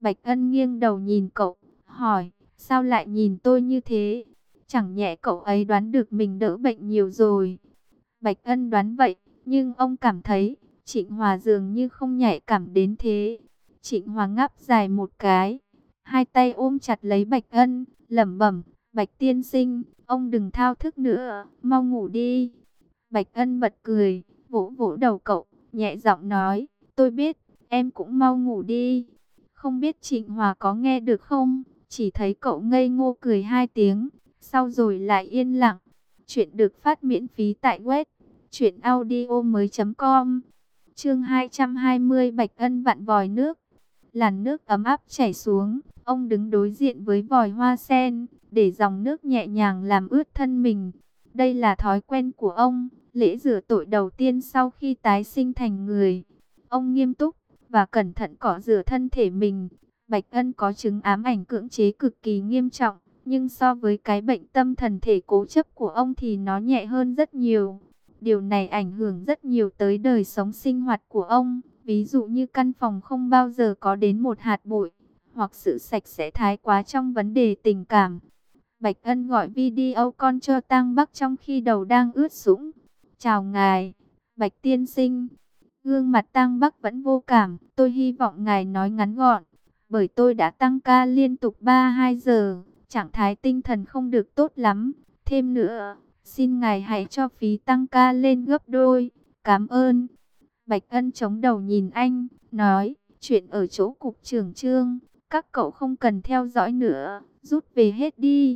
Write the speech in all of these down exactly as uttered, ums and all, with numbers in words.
Bạch Ân nghiêng đầu nhìn cậu, hỏi, sao lại nhìn tôi như thế? Chẳng nhẽ cậu ấy đoán được mình đỡ bệnh nhiều rồi. Bạch Ân đoán vậy, nhưng ông cảm thấy Trịnh Hòa dường như không nhạy cảm đến thế. Trịnh Hòa ngáp dài một cái, hai tay ôm chặt lấy Bạch Ân, lẩm bẩm, Bạch tiên sinh, ông đừng thao thức nữa, mau ngủ đi. Bạch Ân bật cười, vỗ vỗ đầu cậu, nhẹ giọng nói, tôi biết, em cũng mau ngủ đi. Không biết Trịnh Hòa có nghe được không? Chỉ thấy cậu ngây ngô cười hai tiếng, sau rồi lại yên lặng. Chuyện được phát miễn phí tại web truyện audio mới.com. Chương hai trăm hai mươi, Bạch Ân vặn vòi nước. Làn nước ấm áp chảy xuống, ông đứng đối diện với vòi hoa sen, để dòng nước nhẹ nhàng làm ướt thân mình. Đây là thói quen của ông, lễ rửa tội đầu tiên sau khi tái sinh thành người. Ông nghiêm túc và cẩn thận cọ rửa thân thể mình. Bạch Ân có chứng ám ảnh cưỡng chế cực kỳ nghiêm trọng, nhưng so với cái bệnh tâm thần thể cố chấp của ông thì nó nhẹ hơn rất nhiều. Điều này ảnh hưởng rất nhiều tới đời sống sinh hoạt của ông. Ví dụ như căn phòng không bao giờ có đến một hạt bụi, hoặc sự sạch sẽ thái quá trong vấn đề tình cảm. Bạch Ân gọi video call cho Tang Bắc trong khi đầu đang ướt sũng. Chào ngài, Bạch tiên sinh. Gương mặt Tang Bắc vẫn vô cảm. Tôi hy vọng ngài nói ngắn gọn, bởi tôi đã tăng ca liên tục ba hai giờ, trạng thái tinh thần không được tốt lắm. Thêm nữa, xin ngài hãy cho phí tăng ca lên gấp đôi. Cảm ơn. Bạch Ân chống đầu nhìn anh, nói, chuyện ở chỗ cục trưởng Trương, các cậu không cần theo dõi nữa, rút về hết đi.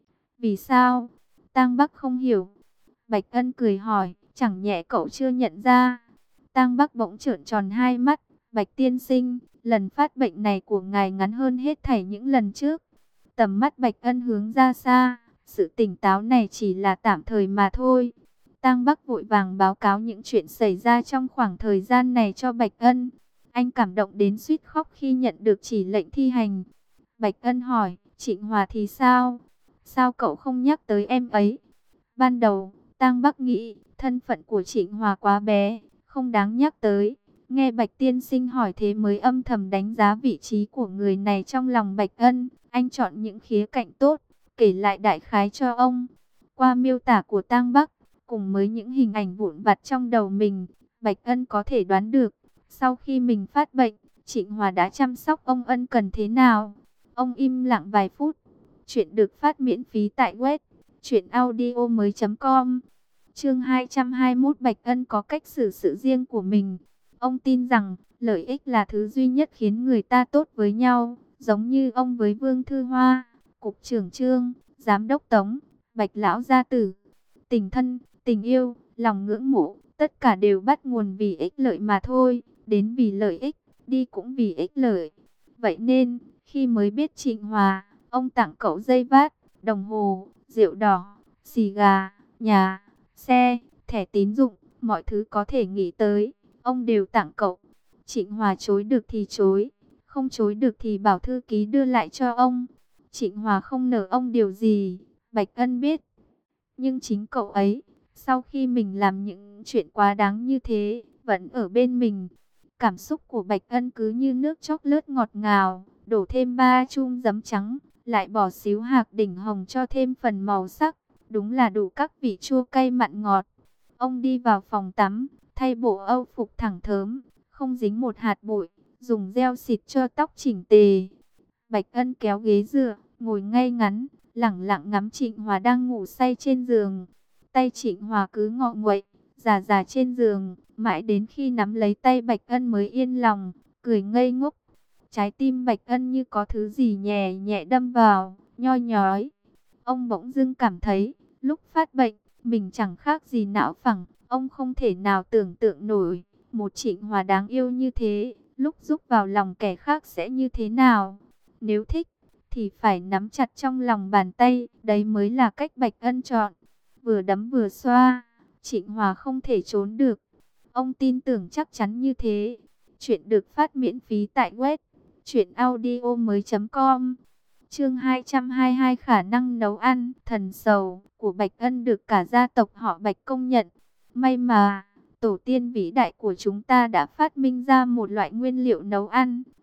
Vì sao? Tang Bắc không hiểu. Bạch Ân cười hỏi, chẳng nhẽ cậu chưa nhận ra? Tang Bắc bỗng trợn tròn hai mắt, Bạch tiên sinh, lần phát bệnh này của ngài ngắn hơn hết thảy những lần trước. Tầm mắt Bạch Ân hướng ra xa, sự tỉnh táo này chỉ là tạm thời mà thôi. Tang Bắc vội vàng báo cáo những chuyện xảy ra trong khoảng thời gian này cho Bạch Ân. Anh cảm động đến suýt khóc khi nhận được chỉ lệnh thi hành. Bạch Ân hỏi, Trịnh Hòa thì sao? Sao cậu không nhắc tới em ấy? Ban đầu, Tang Bắc nghĩ thân phận của Trịnh Hòa quá bé, không đáng nhắc tới. Nghe Bạch tiên sinh hỏi thế mới âm thầm đánh giá vị trí của người này trong lòng Bạch Ân. Anh chọn những khía cạnh tốt, kể lại đại khái cho ông. Qua miêu tả của Tang Bắc, cùng với những hình ảnh vụn vặt trong đầu mình, Bạch Ân có thể đoán được, sau khi mình phát bệnh, Trịnh Hòa đã chăm sóc ông ân cần thế nào. Ông im lặng vài phút. Chuyện được phát miễn phí tại web truyện audio mới.com. Chương hai trăm hai mươi mốt, Bạch Ân có cách xử sự riêng của mình. Ông tin rằng, lợi ích là thứ duy nhất khiến người ta tốt với nhau, giống như ông với Vương Thư Hoa, Cục trưởng Trương, Giám đốc Tống, Bạch Lão Gia Tử. Tình thân, tình yêu, lòng ngưỡng mộ, tất cả đều bắt nguồn vì ích lợi mà thôi, đến vì lợi ích, đi cũng vì ích lợi. Vậy nên, khi mới biết Trịnh Hòa, ông tặng cậu dây vát, đồng hồ, rượu đỏ, xì gà, nhà, xe, thẻ tín dụng, mọi thứ có thể nghĩ tới, ông đều tặng cậu. Trịnh Hòa chối được thì chối, không chối được thì bảo thư ký đưa lại cho ông. Trịnh Hòa không nợ ông điều gì, Bạch Ân biết. Nhưng chính cậu ấy, sau khi mình làm những chuyện quá đáng như thế, vẫn ở bên mình. Cảm xúc của Bạch Ân cứ như nước chóc lướt ngọt ngào, đổ thêm ba chum giấm trắng, lại bỏ xíu hạt đỉnh hồng cho thêm phần màu sắc. Đúng là đủ các vị chua cay mặn ngọt. Ông đi vào phòng tắm, thay bộ âu phục thẳng thớm, không dính một hạt bụi, dùng gel xịt cho tóc chỉnh tề. Bạch Ân kéo ghế dựa, ngồi ngay ngắn, lẳng lặng ngắm Trịnh Hòa đang ngủ say trên giường. Tay Trịnh Hòa cứ ngọ nguậy, già già trên giường, mãi đến khi nắm lấy tay Bạch Ân mới yên lòng, cười ngây ngốc. Trái tim Bạch Ân như có thứ gì nhẹ nhẹ đâm vào, nhoi nhói. Ông bỗng dưng cảm thấy, lúc phát bệnh, mình chẳng khác gì não phẳng. Ông không thể nào tưởng tượng nổi, một Trịnh Hòa đáng yêu như thế, lúc giúp vào lòng kẻ khác sẽ như thế nào. Nếu thích, thì phải nắm chặt trong lòng bàn tay, đấy mới là cách Bạch Ân chọn. Vừa đấm vừa xoa, Trịnh Hòa không thể trốn được. Ông tin tưởng chắc chắn như thế. Chuyện được phát miễn phí tại web truyện audio mới.com. Chương hai trăm hai mươi hai, khả năng nấu ăn thần sầu của Bạch Ân được cả gia tộc họ Bạch công nhận. May mà, tổ tiên vĩ đại của chúng ta đã phát minh ra một loại nguyên liệu nấu ăn,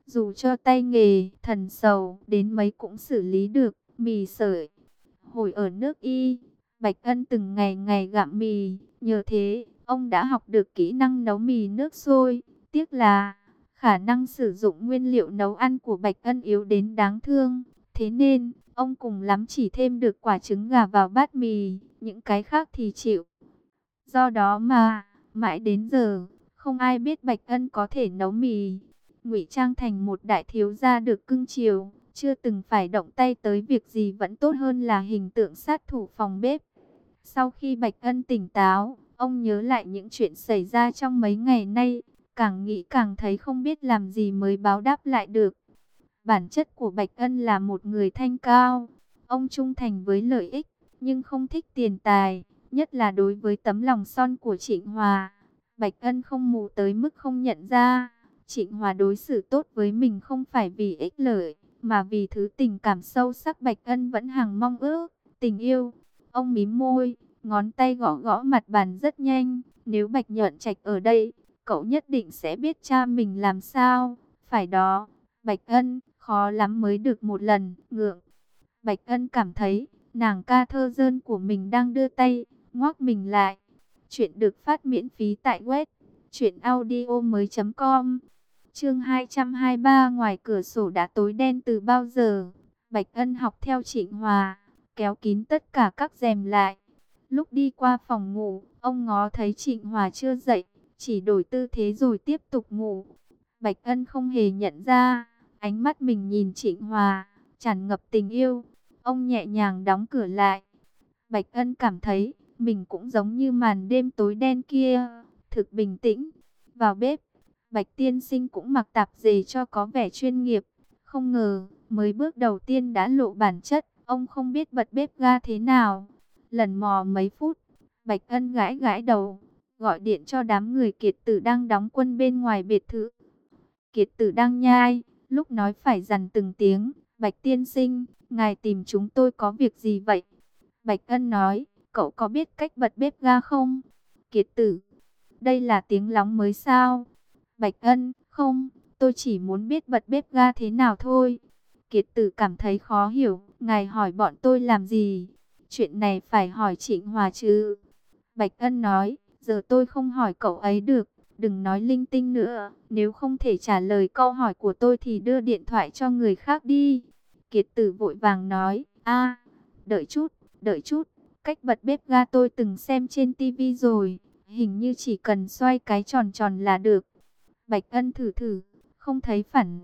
Dù cho tay nghề, thần sầu, đến mấy cũng xử lý được. Mì sợi, hồi ở nước Y, Bạch Ân từng ngày ngày gặm mì. Nhờ thế, ông đã học được kỹ năng nấu mì nước sôi. Tiếc là, khả năng sử dụng nguyên liệu nấu ăn của Bạch Ân yếu đến đáng thương. Thế nên, ông cùng lắm chỉ thêm được quả trứng gà vào bát mì, những cái khác thì chịu. Do đó mà, mãi đến giờ, không ai biết Bạch Ân có thể nấu mì. Ngụy trang thành một đại thiếu gia được cưng chiều, chưa từng phải động tay tới việc gì vẫn tốt hơn là hình tượng sát thủ phòng bếp. Sau khi Bạch Ân tỉnh táo, ông nhớ lại những chuyện xảy ra trong mấy ngày nay, càng nghĩ càng thấy không biết làm gì mới báo đáp lại được. Bản chất của Bạch Ân là một người thanh cao, ông trung thành với lợi ích, nhưng không thích tiền tài, nhất là đối với tấm lòng son của Trịnh Hòa. Bạch Ân không mù tới mức không nhận ra, Trịnh Hòa đối xử tốt với mình không phải vì ích lợi, mà vì thứ tình cảm sâu sắc Bạch Ân vẫn hằng mong ước, tình yêu. Ông mím môi, ngón tay gõ gõ mặt bàn rất nhanh. Nếu Bạch Nhợn Trạch ở đây, cậu nhất định sẽ biết cha mình làm sao. Phải đó, Bạch Ân, khó lắm mới được một lần, ngượng. Bạch Ân cảm thấy, nàng ca thơ dơn của mình đang đưa tay, ngoác mình lại. Chuyện được phát miễn phí tại web truyệnaudiomoi chấm com. Chương hai trăm hai mươi ba, ngoài cửa sổ đã tối đen từ bao giờ. Bạch Ân học theo Trịnh Hòa, kéo kín tất cả các rèm lại. Lúc đi qua phòng ngủ, ông ngó thấy Trịnh Hòa chưa dậy, chỉ đổi tư thế rồi tiếp tục ngủ. Bạch Ân không hề nhận ra, ánh mắt mình nhìn Trịnh Hòa, tràn ngập tình yêu. Ông nhẹ nhàng đóng cửa lại. Bạch Ân cảm thấy, mình cũng giống như màn đêm tối đen kia, thực bình tĩnh. Vào bếp, Bạch tiên sinh cũng mặc tạp dề cho có vẻ chuyên nghiệp. Không ngờ, mới bước đầu tiên đã lộ bản chất, ông không biết bật bếp ga thế nào. Lần mò mấy phút, Bạch Ân gãi gãi đầu, gọi điện cho đám người Kiệt Tử đang đóng quân bên ngoài biệt thự. Kiệt Tử đang nhai, lúc nói phải dằn từng tiếng. Bạch tiên sinh, ngài tìm chúng tôi có việc gì vậy? Bạch Ân nói, cậu có biết cách bật bếp ga không? Kiệt Tử, đây là tiếng lóng mới sao? Bạch Ân, không, tôi chỉ muốn biết bật bếp ga thế nào thôi. Kiệt Tử cảm thấy khó hiểu, ngài hỏi bọn tôi làm gì? Chuyện này phải hỏi Trịnh Hòa chứ. Bạch Ân nói, giờ tôi không hỏi cậu ấy được, đừng nói linh tinh nữa. Nếu không thể trả lời câu hỏi của tôi thì đưa điện thoại cho người khác đi. Kiệt Tử vội vàng nói, a, đợi chút, đợi chút, cách bật bếp ga tôi từng xem trên tivi rồi, hình như chỉ cần xoay cái tròn tròn là được. Bạch Ân thử thử, không thấy phản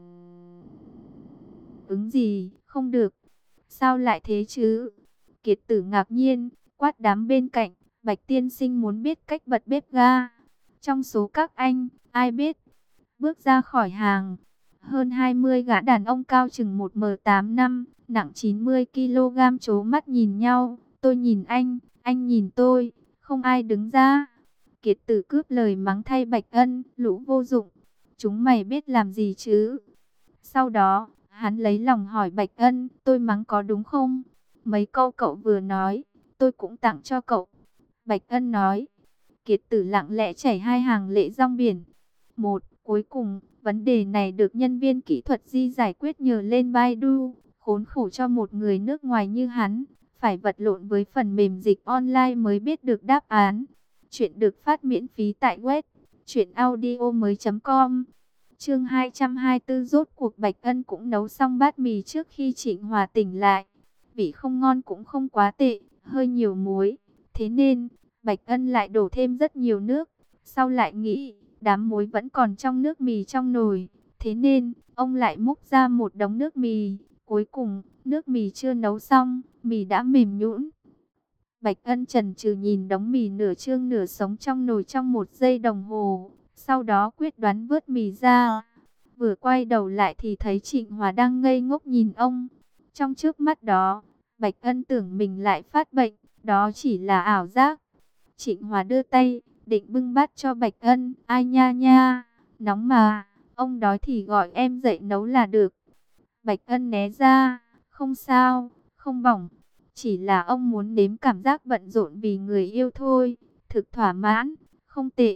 ứng gì, không được. Sao lại thế chứ? Kiệt Tử ngạc nhiên, quát đám bên cạnh, Bạch tiên sinh muốn biết cách bật bếp ga. Trong số các anh, ai biết? Bước ra khỏi hàng, hơn hai mươi gã đàn ông cao chừng một mét tám năm, nặng chín mươi ki lô gam trố mắt nhìn nhau. Tôi nhìn anh, anh nhìn tôi, không ai đứng ra. Kiệt Tử cướp lời mắng thay Bạch Ân, lũ vô dụng. Chúng mày biết làm gì chứ? Sau đó, hắn lấy lòng hỏi Bạch Ân, tôi mắng có đúng không? Mấy câu cậu vừa nói, tôi cũng tặng cho cậu. Bạch Ân nói. Kiệt Tử lặng lẽ chảy hai hàng lệ ròng biển. Một, cuối cùng, vấn đề này được nhân viên kỹ thuật Di giải quyết nhờ lên Baidu. Khốn khổ cho một người nước ngoài như hắn, phải vật lộn với phần mềm dịch online mới biết được đáp án. Chuyện được phát miễn phí tại web truyệnaudiomoi chấm com. Chương hai trăm hai mươi tư, rốt cuộc Bạch Ân cũng nấu xong bát mì trước khi Trịnh Hòa tỉnh lại. Vị không ngon cũng không quá tệ, hơi nhiều muối. Thế nên, Bạch Ân lại đổ thêm rất nhiều nước. Sau lại nghĩ, đám muối vẫn còn trong nước mì trong nồi. Thế nên, ông lại múc ra một đống nước mì. Cuối cùng, nước mì chưa nấu xong, mì đã mềm nhũn. Bạch Ân chần chừ nhìn đống mì nửa trương nửa sống trong nồi trong một giây đồng hồ. Sau đó quyết đoán vớt mì ra. Vừa quay đầu lại thì thấy Trịnh Hòa đang ngây ngốc nhìn ông. Trong trước mắt đó, Bạch Ân tưởng mình lại phát bệnh. Đó chỉ là ảo giác. Trịnh Hòa đưa tay, định bưng bát cho Bạch Ân. Ai nha nha, nóng mà, ông đói thì gọi em dậy nấu là được. Bạch Ân né ra, không sao, không bỏng. Chỉ là ông muốn nếm cảm giác bận rộn vì người yêu thôi. Thực thỏa mãn, không tệ.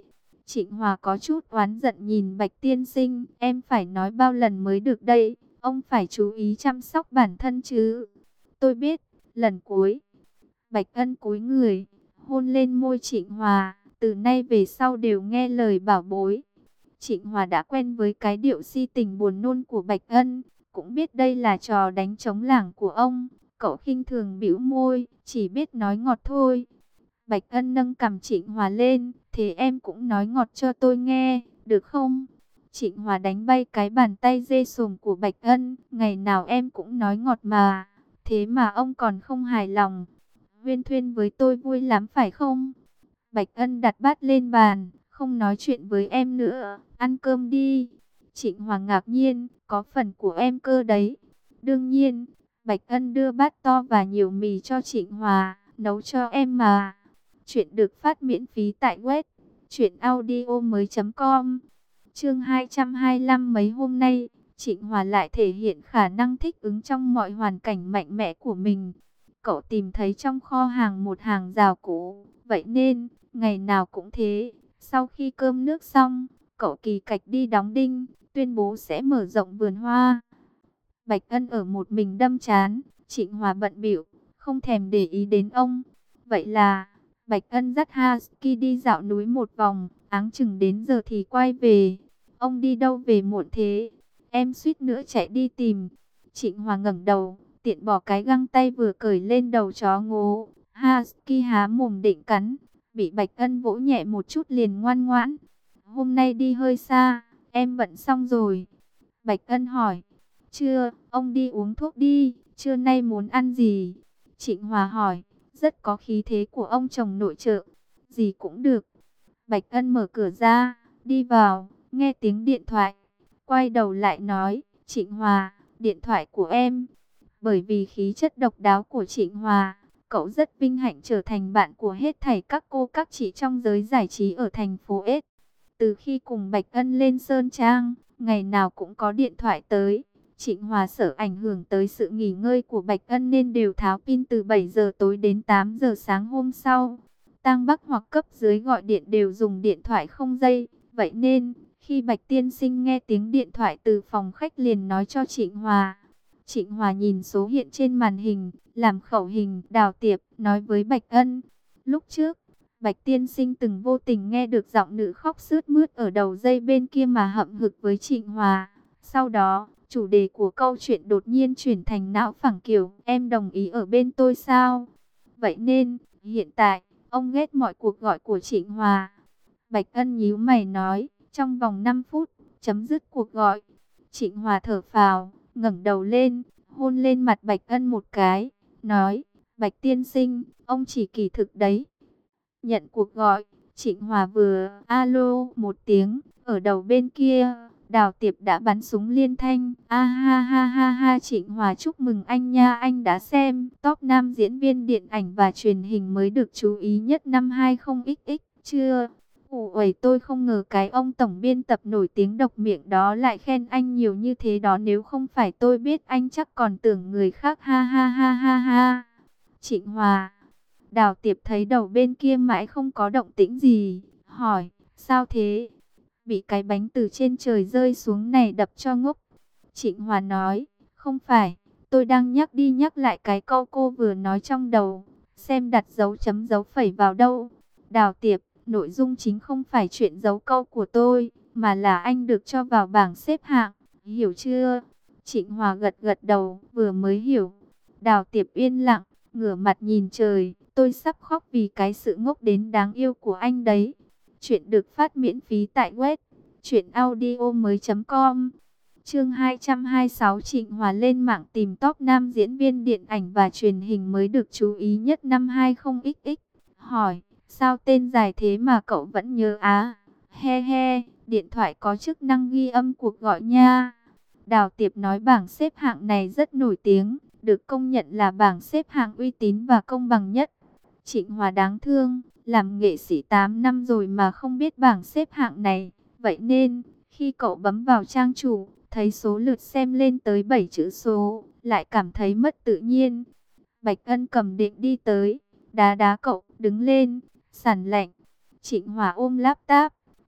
Trịnh Hòa có chút oán giận nhìn Bạch tiên sinh, em phải nói bao lần mới được đây, ông phải chú ý chăm sóc bản thân chứ. Tôi biết, lần cuối. Bạch Ân cúi người, hôn lên môi Trịnh Hòa, từ nay về sau đều nghe lời bảo bối. Trịnh Hòa đã quen với cái điệu si tình buồn nôn của Bạch Ân, cũng biết đây là trò đánh trống lảng của ông. Cậu khinh thường bĩu môi, chỉ biết nói ngọt thôi. Bạch Ân nâng cằm Trịnh Hòa lên, thế em cũng nói ngọt cho tôi nghe, được không? Trịnh Hòa đánh bay cái bàn tay dê sồm của Bạch Ân, ngày nào em cũng nói ngọt mà, thế mà ông còn không hài lòng. Huyên thuyên với tôi vui lắm phải không? Bạch Ân đặt bát lên bàn, không nói chuyện với em nữa, ăn cơm đi. Trịnh Hòa ngạc nhiên, có phần của em cơ đấy. Đương nhiên, Bạch Ân đưa bát to và nhiều mì cho Trịnh Hòa, nấu cho em mà. Chuyện được phát miễn phí tại web truyện audio mới chấm com. Chương hai trăm hai mươi lăm. Mấy hôm nay, Trịnh Hòa lại thể hiện khả năng thích ứng trong mọi hoàn cảnh mạnh mẽ của mình. Cậu tìm thấy trong kho hàng một hàng rào cũ, vậy nên ngày nào cũng thế. Sau khi cơm nước xong, cậu kỳ cạch đi đóng đinh, tuyên bố sẽ mở rộng vườn hoa. Bạch Ân ở một mình đâm chán, Trịnh Hòa bận bịu, không thèm để ý đến ông. Vậy là Bạch Ân dắt Husky đi dạo núi một vòng, áng chừng đến giờ thì quay về. Ông đi đâu về muộn thế? Em suýt nữa chạy đi tìm. Trịnh Hòa ngẩng đầu, tiện bỏ cái găng tay vừa cởi lên đầu chó ngố. Husky há mồm định cắn, bị Bạch Ân vỗ nhẹ một chút liền ngoan ngoãn. Hôm nay đi hơi xa, em bận xong rồi. Bạch Ân hỏi. Chưa, ông đi uống thuốc đi, trưa nay muốn ăn gì? Trịnh Hòa hỏi. Rất có khí thế của ông chồng nội trợ. Gì cũng được. Bạch Ân mở cửa ra, đi vào, nghe tiếng điện thoại. Quay đầu lại nói, Trịnh Hòa, điện thoại của em. Bởi vì khí chất độc đáo của Trịnh Hòa, cậu rất vinh hạnh trở thành bạn của hết thảy các cô các chị trong giới giải trí ở thành phố S. Từ khi cùng Bạch Ân lên Sơn Trang, ngày nào cũng có điện thoại tới. Trịnh Hòa sợ ảnh hưởng tới sự nghỉ ngơi của Bạch Ân nên đều tháo pin từ bảy giờ tối đến tám giờ sáng hôm sau. Tang Bắc hoặc cấp dưới gọi điện đều dùng điện thoại không dây. Vậy nên, khi Bạch Tiên Sinh nghe tiếng điện thoại từ phòng khách liền nói cho Trịnh Hòa. Trịnh Hòa nhìn số hiện trên màn hình, làm khẩu hình Đào Tiệp, nói với Bạch Ân. Lúc trước, Bạch Tiên Sinh từng vô tình nghe được giọng nữ khóc sướt mướt ở đầu dây bên kia mà hậm hực với Trịnh Hòa. Sau đó, chủ đề của câu chuyện đột nhiên chuyển thành não phẳng kiểu, em đồng ý ở bên tôi sao? Vậy nên, hiện tại, ông ghét mọi cuộc gọi của Trịnh Hòa. Bạch Ân nhíu mày nói, trong vòng năm phút, chấm dứt cuộc gọi. Trịnh Hòa thở phào, ngẩng đầu lên, hôn lên mặt Bạch Ân một cái, nói, Bạch Tiên Sinh, ông chỉ kỳ thực đấy. Nhận cuộc gọi, Trịnh Hòa vừa alo một tiếng, ở đầu bên kia, Đào Tiệp đã bắn súng liên thanh. A ha ha ha ha, Trịnh Hòa chúc mừng anh nha, anh đã xem top năm diễn viên điện ảnh và truyền hình mới được chú ý nhất năm hai không x x chưa? Ủa uầy, tôi không ngờ cái ông tổng biên tập nổi tiếng độc miệng đó lại khen anh nhiều như thế đó, nếu không phải tôi biết anh chắc còn tưởng người khác, ha ha ha ha ha. Trịnh Hòa. Đào Tiệp thấy đầu bên kia mãi không có động tĩnh gì, hỏi, sao thế? Bị cái bánh từ trên trời rơi xuống này đập cho ngốc. Trịnh Hòa nói, không phải, tôi đang nhắc đi nhắc lại cái câu cô vừa nói trong đầu, xem đặt dấu chấm dấu phẩy vào đâu. Đào Tiệp, nội dung chính không phải chuyện dấu câu của tôi, mà là anh được cho vào bảng xếp hạng, hiểu chưa? Trịnh Hòa gật gật đầu, vừa mới hiểu. Đào Tiệp yên lặng, ngửa mặt nhìn trời, tôi sắp khóc vì cái sự ngốc đến đáng yêu của anh đấy. Chuyện được phát miễn phí tại web truyện audio mới chấm com. Chương hai trăm hai mươi sáu, Trịnh Hòa lên mạng tìm top năm diễn viên điện ảnh và truyền hình mới được chú ý nhất năm hai không x x. Hỏi, sao tên dài thế mà cậu vẫn nhớ á? He he, điện thoại có chức năng ghi âm cuộc gọi nha. Đào Tiệp nói bảng xếp hạng này rất nổi tiếng, được công nhận là bảng xếp hạng uy tín và công bằng nhất. Trịnh Hòa đáng thương, làm nghệ sĩ tám năm rồi mà không biết bảng xếp hạng này. Vậy nên, khi cậu bấm vào trang chủ, thấy số lượt xem lên tới bảy chữ số, lại cảm thấy mất tự nhiên. Bạch Ân cầm định đi tới, đá đá cậu, đứng lên, sảng lạnh. Trịnh Hòa ôm laptop,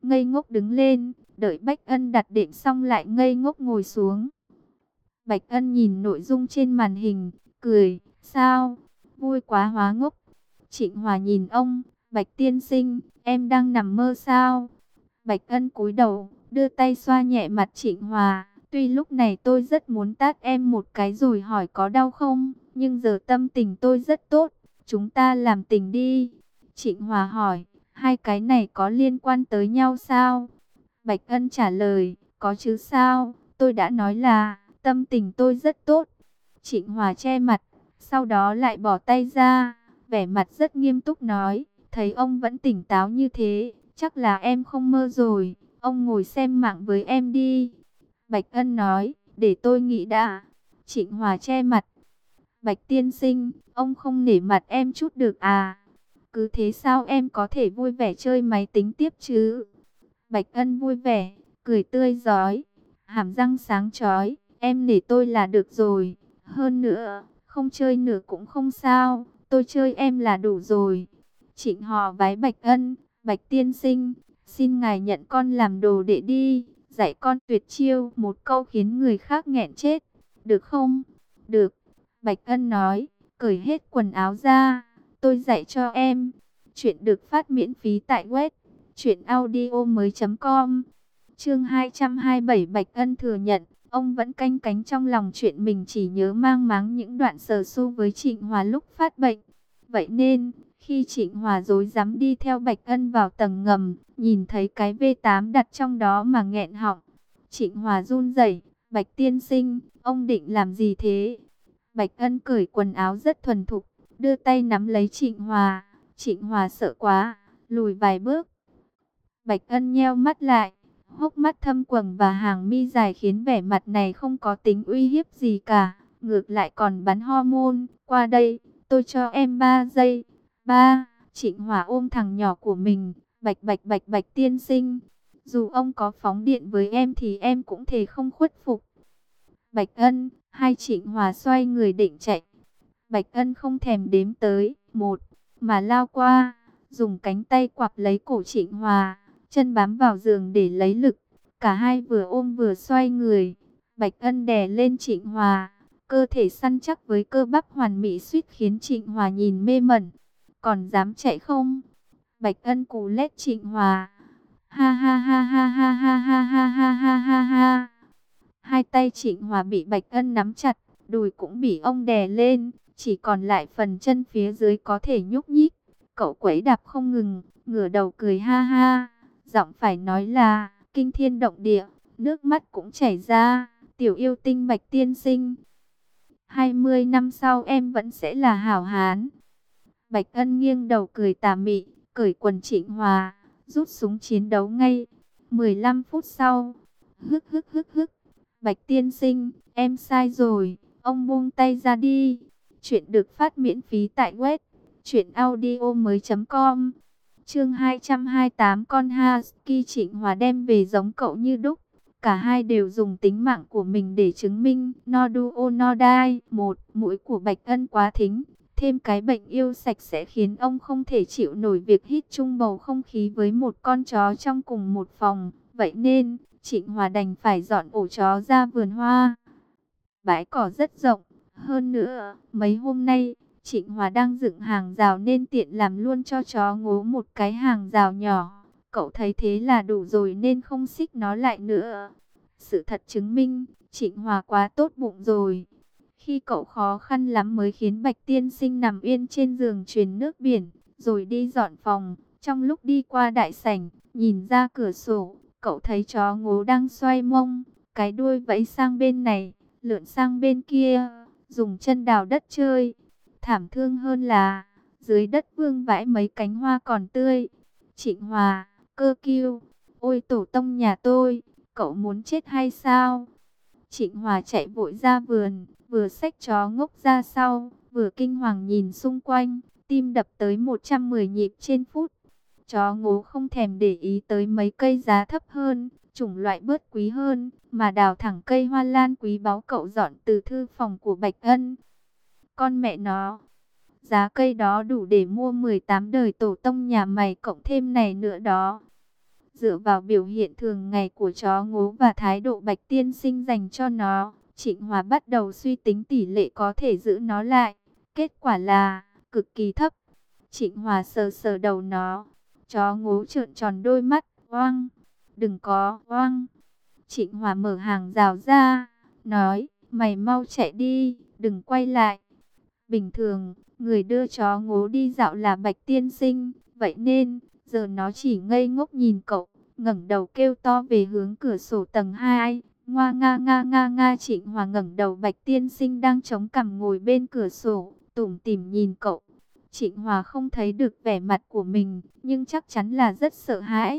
ngây ngốc đứng lên, đợi Bạch Ân đặt đệm xong lại ngây ngốc ngồi xuống. Bạch Ân nhìn nội dung trên màn hình, cười, sao? Vui quá hóa ngốc. Trịnh Hòa nhìn ông, Bạch tiên sinh, em đang nằm mơ sao? Bạch Ân cúi đầu, đưa tay xoa nhẹ mặt Trịnh Hòa. Tuy lúc này tôi rất muốn tát em một cái rồi hỏi có đau không, nhưng giờ tâm tình tôi rất tốt, chúng ta làm tình đi. Trịnh Hòa hỏi, hai cái này có liên quan tới nhau sao? Bạch Ân trả lời, có chứ sao, tôi đã nói là, tâm tình tôi rất tốt. Trịnh Hòa che mặt, sau đó lại bỏ tay ra, vẻ mặt rất nghiêm túc nói, thấy ông vẫn tỉnh táo như thế, chắc là em không mơ rồi, ông ngồi xem mạng với em đi. Bạch Ân nói, để tôi nghĩ đã. Trịnh Hòa che mặt, Bạch tiên sinh, ông không nể mặt em chút được à? Cứ thế sao em có thể vui vẻ chơi máy tính tiếp chứ? Bạch Ân vui vẻ, cười tươi rói, hàm răng sáng chói, em nể tôi là được rồi. Hơn nữa, không chơi nữa cũng không sao, tôi chơi em là đủ rồi. Trịnh Hòa vái Bạch Ân, Bạch tiên sinh, xin ngài nhận con làm đồ đệ đi, dạy con tuyệt chiêu, một câu khiến người khác nghẹn chết, được không? Được, Bạch Ân nói, cởi hết quần áo ra, tôi dạy cho em. Chuyện được phát miễn phí tại web truyện audio mới chấm com. Chương hai trăm hai mươi bảy, Bạch Ân thừa nhận, ông vẫn canh cánh trong lòng chuyện mình chỉ nhớ mang máng những đoạn sờ su với Trịnh Hòa lúc phát bệnh. Vậy nên, khi Trịnh Hòa rối rắm đi theo Bạch Ân vào tầng ngầm, nhìn thấy cái vê tám đặt trong đó mà nghẹn họng. Trịnh Hòa run rẩy, Bạch tiên sinh, ông định làm gì thế? Bạch Ân cởi quần áo rất thuần thục, đưa tay nắm lấy Trịnh Hòa. Trịnh Hòa sợ quá, lùi vài bước. Bạch Ân nheo mắt lại, hốc mắt thâm quầng và hàng mi dài khiến vẻ mặt này không có tính uy hiếp gì cả, ngược lại còn bắn hormone. Qua đây, tôi cho em ba giây. Ba, Trịnh Hòa ôm thằng nhỏ của mình, bạch bạch bạch Bạch tiên sinh. Dù ông có phóng điện với em thì em cũng thề không khuất phục. Bạch Ân, hai Trịnh Hòa xoay người định chạy. Bạch Ân không thèm đếm tới, một, mà lao qua, dùng cánh tay quặp lấy cổ Trịnh Hòa, chân bám vào giường để lấy lực. Cả hai vừa ôm vừa xoay người. Bạch Ân đè lên Trịnh Hòa, cơ thể săn chắc với cơ bắp hoàn mỹ suýt khiến Trịnh Hòa nhìn mê mẩn. Còn dám chạy không? Bạch Ân cú lét Trịnh Hòa. Ha ha ha ha ha ha ha ha ha ha ha ha. Hai tay Trịnh Hòa bị Bạch Ân nắm chặt, đùi cũng bị ông đè lên, chỉ còn lại phần chân phía dưới có thể nhúc nhích. Cậu quấy đạp không ngừng, ngửa đầu cười ha ha, giọng phải nói là kinh thiên động địa, nước mắt cũng chảy ra. Tiểu yêu tinh Bạch tiên sinh, hai mươi năm sau em vẫn sẽ là hảo hán. Bạch Ân nghiêng đầu cười tà mị, cởi quần Trịnh Hòa, rút súng chiến đấu ngay. mười lăm phút sau, hức hức hức hức, Bạch tiên sinh, em sai rồi, ông buông tay ra đi. Chuyện được phát miễn phí tại web truyện audio mới chấm com. Chương hai trăm hai mươi tám, con Husky Trịnh Hòa đem về giống cậu như đúc. Cả hai đều dùng tính mạng của mình để chứng minh no do no die. Một, mũi của Bạch Ân quá thính, thêm cái bệnh yêu sạch sẽ khiến ông không thể chịu nổi việc hít chung bầu không khí với một con chó trong cùng một phòng. Vậy nên, Trịnh Hòa đành phải dọn ổ chó ra vườn hoa. Bãi cỏ rất rộng, hơn nữa, mấy hôm nay, Trịnh Hòa đang dựng hàng rào nên tiện làm luôn cho chó Ngố một cái hàng rào nhỏ. Cậu thấy thế là đủ rồi nên không xích nó lại nữa. Sự thật chứng minh, Trịnh Hòa quá tốt bụng rồi. Khi cậu khó khăn lắm mới khiến Bạch tiên sinh nằm yên trên giường truyền nước biển, rồi đi dọn phòng. Trong lúc đi qua đại sảnh, nhìn ra cửa sổ, cậu thấy chó Ngố đang xoay mông, cái đuôi vẫy sang bên này, lượn sang bên kia, dùng chân đào đất chơi. Thảm thương hơn là, dưới đất vương vãi mấy cánh hoa còn tươi. Trịnh Hòa, cơ kiêu, ôi tổ tông nhà tôi, cậu muốn chết hay sao? Trịnh Hòa chạy vội ra vườn, vừa xách chó ngốc ra sau, vừa kinh hoàng nhìn xung quanh, tim đập tới một trăm mười nhịp trên phút. Chó Ngố không thèm để ý tới mấy cây giá thấp hơn, chủng loại bớt quý hơn, mà đào thẳng cây hoa lan quý báu cậu dọn từ thư phòng của Bạch Ân. Con mẹ nó, giá cây đó đủ để mua mười tám đời tổ tông nhà mày cộng thêm này nữa đó. Dựa vào biểu hiện thường ngày của chó ngố và thái độ Bạch tiên sinh dành cho nó, Trịnh Hòa bắt đầu suy tính tỷ lệ có thể giữ nó lại. Kết quả là cực kỳ thấp. Trịnh Hòa sờ sờ đầu nó. Chó ngố trợn tròn đôi mắt. Oang, đừng có, oang. Trịnh Hòa mở hàng rào ra, nói, mày mau chạy đi, đừng quay lại. Bình thường, người đưa chó ngố đi dạo là Bạch tiên sinh, vậy nên, giờ nó chỉ ngây ngốc nhìn cậu, ngẩng đầu kêu to về hướng cửa sổ tầng hai. Ngoa nga nga nga nga. Trịnh Hòa ngẩng đầu, Bạch tiên sinh đang chống cằm ngồi bên cửa sổ, tủm tỉm nhìn cậu. Trịnh Hòa không thấy được vẻ mặt của mình, nhưng chắc chắn là rất sợ hãi.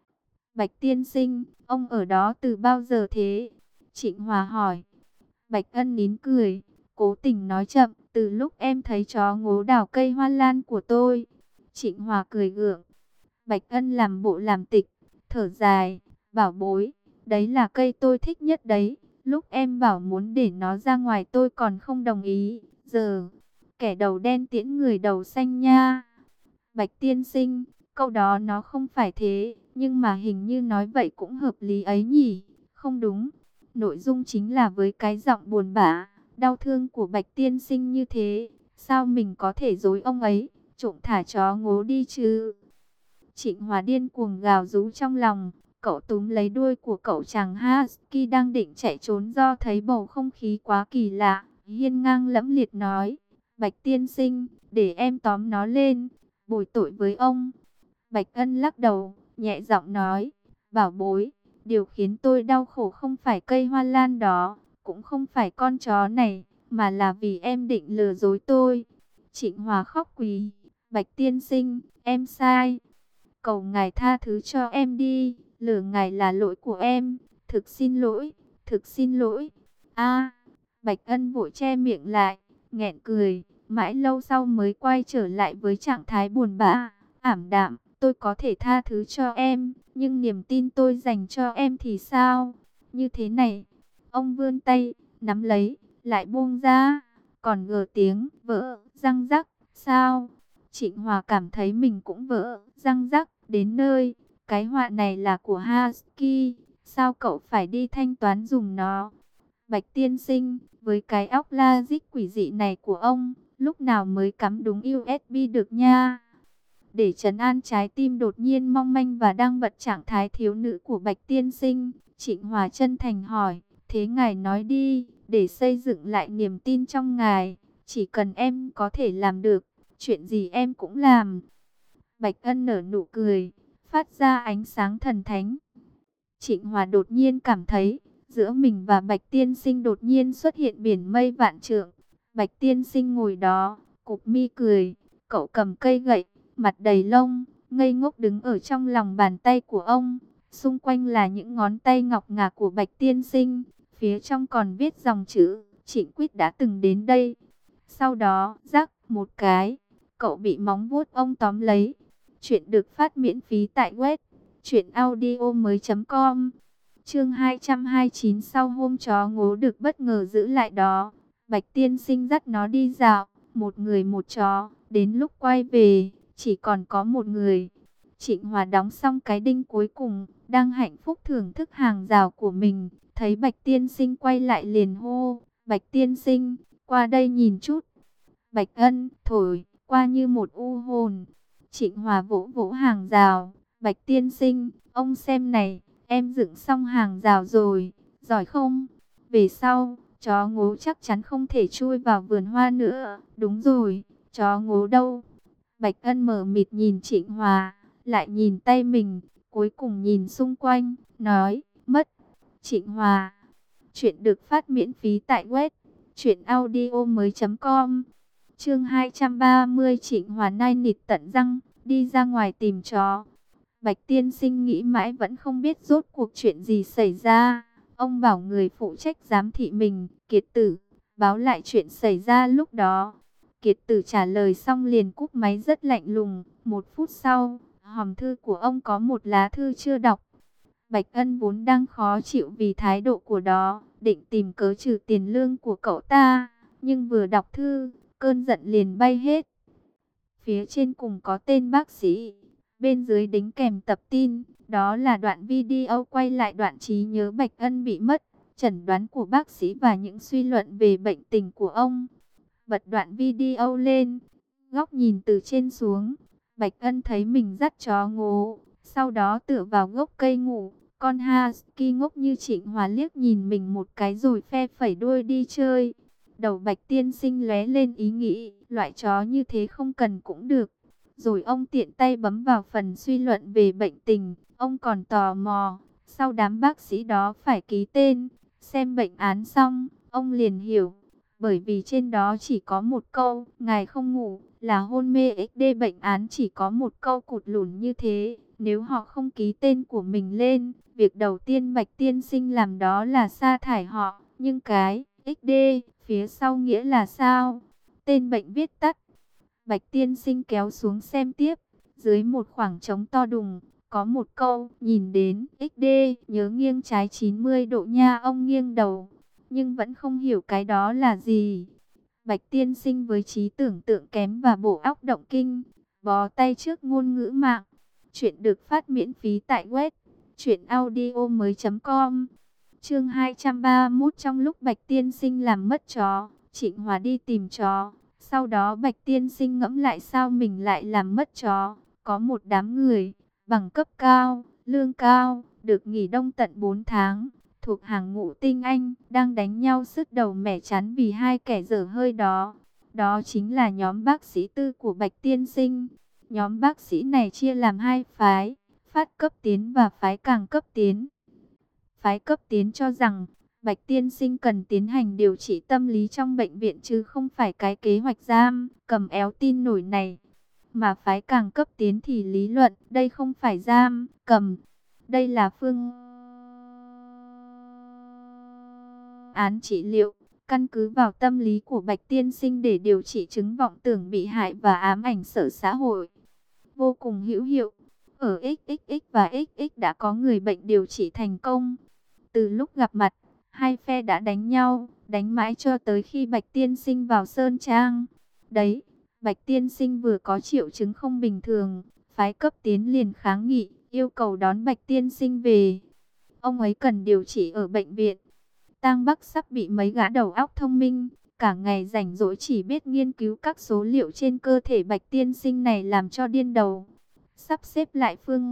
Bạch tiên sinh, ông ở đó từ bao giờ thế? Trịnh Hòa hỏi. Bạch Ân nín cười, cố tình nói chậm, từ lúc em thấy chó ngố đào cây hoa lan của tôi. Trịnh Hòa cười gượng. Bạch Ân làm bộ làm tịch, thở dài, bảo bối, đấy là cây tôi thích nhất đấy. Lúc em bảo muốn để nó ra ngoài tôi còn không đồng ý, giờ, kẻ đầu đen tiễn người đầu xanh nha. Bạch tiên sinh, câu đó nó không phải thế, nhưng mà hình như nói vậy cũng hợp lý ấy nhỉ, không đúng. Nội dung chính là với cái giọng buồn bã, đau thương của Bạch tiên sinh như thế, sao mình có thể dối ông ấy, trộm thả chó ngố đi chứ? Trịnh Hòa điên cuồng gào rú trong lòng, cậu túm lấy đuôi của cậu chàng Husky đang định chạy trốn do thấy bầu không khí quá kỳ lạ, hiên ngang lẫm liệt nói, Bạch tiên sinh, để em tóm nó lên, bồi tội với ông. Bạch Ân lắc đầu, nhẹ giọng nói, bảo bối, điều khiến tôi đau khổ không phải cây hoa lan đó, cũng không phải con chó này, mà là vì em định lừa dối tôi. Trịnh Hòa khóc quỳ, Bạch tiên sinh, em sai. Cầu ngài tha thứ cho em đi, lừa ngài là lỗi của em, thực xin lỗi, thực xin lỗi. A, Bạch Ân vội che miệng lại, nghẹn cười, mãi lâu sau mới quay trở lại với trạng thái buồn bã, ảm đạm. Tôi có thể tha thứ cho em, nhưng niềm tin tôi dành cho em thì sao? Như thế này, ông vươn tay, nắm lấy, lại buông ra, còn gờ tiếng vỡ, răng rắc, sao? Trịnh Hòa cảm thấy mình cũng vỡ, răng rắc, đến nơi, cái họa này là của Husky, sao cậu phải đi thanh toán dùng nó? Bạch tiên sinh, với cái óc logic quỷ dị này của ông, lúc nào mới cắm đúng u ét bê được nha? Để trấn an trái tim đột nhiên mong manh và đang bật trạng thái thiếu nữ của Bạch tiên sinh, Trịnh Hòa chân thành hỏi, thế ngài nói đi, để xây dựng lại niềm tin trong ngài, chỉ cần em có thể làm được, chuyện gì em cũng làm. Bạch Ân nở nụ cười, phát ra ánh sáng thần thánh. Trịnh Hòa đột nhiên cảm thấy, giữa mình và Bạch tiên sinh đột nhiên xuất hiện biển mây vạn trượng. Bạch tiên sinh ngồi đó, cụp mi cười, cậu cầm cây gậy, mặt đầy lông, ngây ngốc đứng ở trong lòng bàn tay của ông. Xung quanh là những ngón tay ngọc ngà của Bạch tiên sinh, phía trong còn viết dòng chữ, Trịnh Quyết đã từng đến đây. Sau đó, rắc một cái, cậu bị móng vuốt ông tóm lấy. Chuyện được phát miễn phí tại web truyện audio mới chấm com. Chương hai trăm hai mươi chín, sau hôm chó ngố được bất ngờ giữ lại đó, Bạch tiên sinh dắt nó đi dạo, một người một chó, đến lúc quay về, chỉ còn có một người. Trịnh Hòa đóng xong cái đinh cuối cùng, đang hạnh phúc thưởng thức hàng rào của mình, thấy Bạch tiên sinh quay lại liền hô, Bạch tiên sinh, qua đây nhìn chút. Bạch Ân thổi qua như một u hồn. Trịnh Hòa vỗ vỗ hàng rào, Bạch tiên sinh, ông xem này, em dựng xong hàng rào rồi, giỏi không? Về sau, chó ngố chắc chắn không thể chui vào vườn hoa nữa. Đúng rồi, chó ngố đâu? Bạch Ân mở mịt nhìn Trịnh Hòa, lại nhìn tay mình, cuối cùng nhìn xung quanh, nói, mất. Trịnh Hòa, chuyện được phát miễn phí tại web truyện audio mới chấm com. Chương hai trăm ba mươi, Trịnh Hòa nai nịt tận răng, đi ra ngoài tìm chó. Bạch tiên sinh nghĩ mãi vẫn không biết rốt cuộc chuyện gì xảy ra. Ông bảo người phụ trách giám thị mình, Kiệt Tử, báo lại chuyện xảy ra lúc đó. Kiệt Tử trả lời xong liền cúp máy rất lạnh lùng. Một phút sau, hòm thư của ông có một lá thư chưa đọc. Bạch Ân vốn đang khó chịu vì thái độ của đó, định tìm cớ trừ tiền lương của cậu ta. Nhưng vừa đọc thư, cơn giận liền bay hết. Phía trên cùng có tên bác sĩ, bên dưới đính kèm tập tin, Đó là đoạn video quay lại đoạn trí nhớ Bạch Ân bị mất, chẩn đoán của bác sĩ và những suy luận về bệnh tình của ông. Bật đoạn video lên, góc nhìn từ trên xuống, Bạch Ân thấy mình dắt chó ngố, sau đó tựa vào gốc cây ngủ. Con husky ngốc như Trịnh Hòa liếc nhìn mình một cái rồi phe phẩy đuôi đi chơi. Đầu Bạch tiên sinh lóe lên ý nghĩ, loại chó như thế không cần cũng được. Rồi ông tiện tay bấm vào phần suy luận về bệnh tình. Ông còn tò mò, sau đám bác sĩ đó phải ký tên, xem bệnh án xong, ông liền hiểu. Bởi vì trên đó chỉ có một câu, ngài không ngủ, là hôn mê ích đê, bệnh án chỉ có một câu cụt lủn như thế. Nếu họ không ký tên của mình lên, việc đầu tiên Bạch tiên sinh làm đó là sa thải họ. Nhưng cái ích đê phía sau nghĩa là sao? Tên bệnh viết tắt. Bạch tiên sinh kéo xuống xem tiếp. Dưới một khoảng trống to đùng, có một câu, nhìn đến ích đê, nhớ nghiêng trái chín mươi độ nha. Ông nghiêng đầu, nhưng vẫn không hiểu cái đó là gì. Bạch tiên sinh với trí tưởng tượng kém và bộ óc động kinh, bó tay trước ngôn ngữ mạng. Chuyện được phát miễn phí tại web truyện audio mới chấm com. Chương hai trăm ba mươi mốt. Trong lúc Bạch tiên sinh làm mất chó, Trịnh Hòa đi tìm chó. Sau đó Bạch tiên sinh ngẫm lại sao mình lại làm mất chó. Có một đám người, bằng cấp cao, lương cao, được nghỉ đông tận bốn tháng, thuộc hàng ngũ tinh anh, đang đánh nhau sứt đầu mẻ chán vì hai kẻ dở hơi đó. Đó chính là nhóm bác sĩ tư của Bạch tiên sinh. Nhóm bác sĩ này chia làm hai phái, phát cấp tiến và phái càng cấp tiến. Phái cấp tiến cho rằng Bạch tiên sinh cần tiến hành điều trị tâm lý trong bệnh viện chứ không phải cái kế hoạch giam, cầm éo tin nổi này. Mà phái càng cấp tiến thì lý luận, đây không phải giam, cầm, đây là phương án trị liệu, căn cứ vào tâm lý của Bạch tiên sinh để điều trị chứng vọng tưởng bị hại và ám ảnh sở xã hội. Vô cùng hữu hiệu. Ở ích ích ích và ích ích đã có người bệnh điều trị thành công. Từ lúc gặp mặt, hai phe đã đánh nhau, đánh mãi cho tới khi Bạch tiên sinh vào Sơn Trang. Đấy, Bạch tiên sinh vừa có triệu chứng không bình thường, phái cấp tiến liền kháng nghị, yêu cầu đón Bạch tiên sinh về. Ông ấy cần điều trị ở bệnh viện. Tang Bắc sắp bị mấy gã đầu óc thông minh, cả ngày rảnh rỗi chỉ biết nghiên cứu các số liệu trên cơ thể Bạch tiên sinh này làm cho điên đầu. Sắp xếp lại phương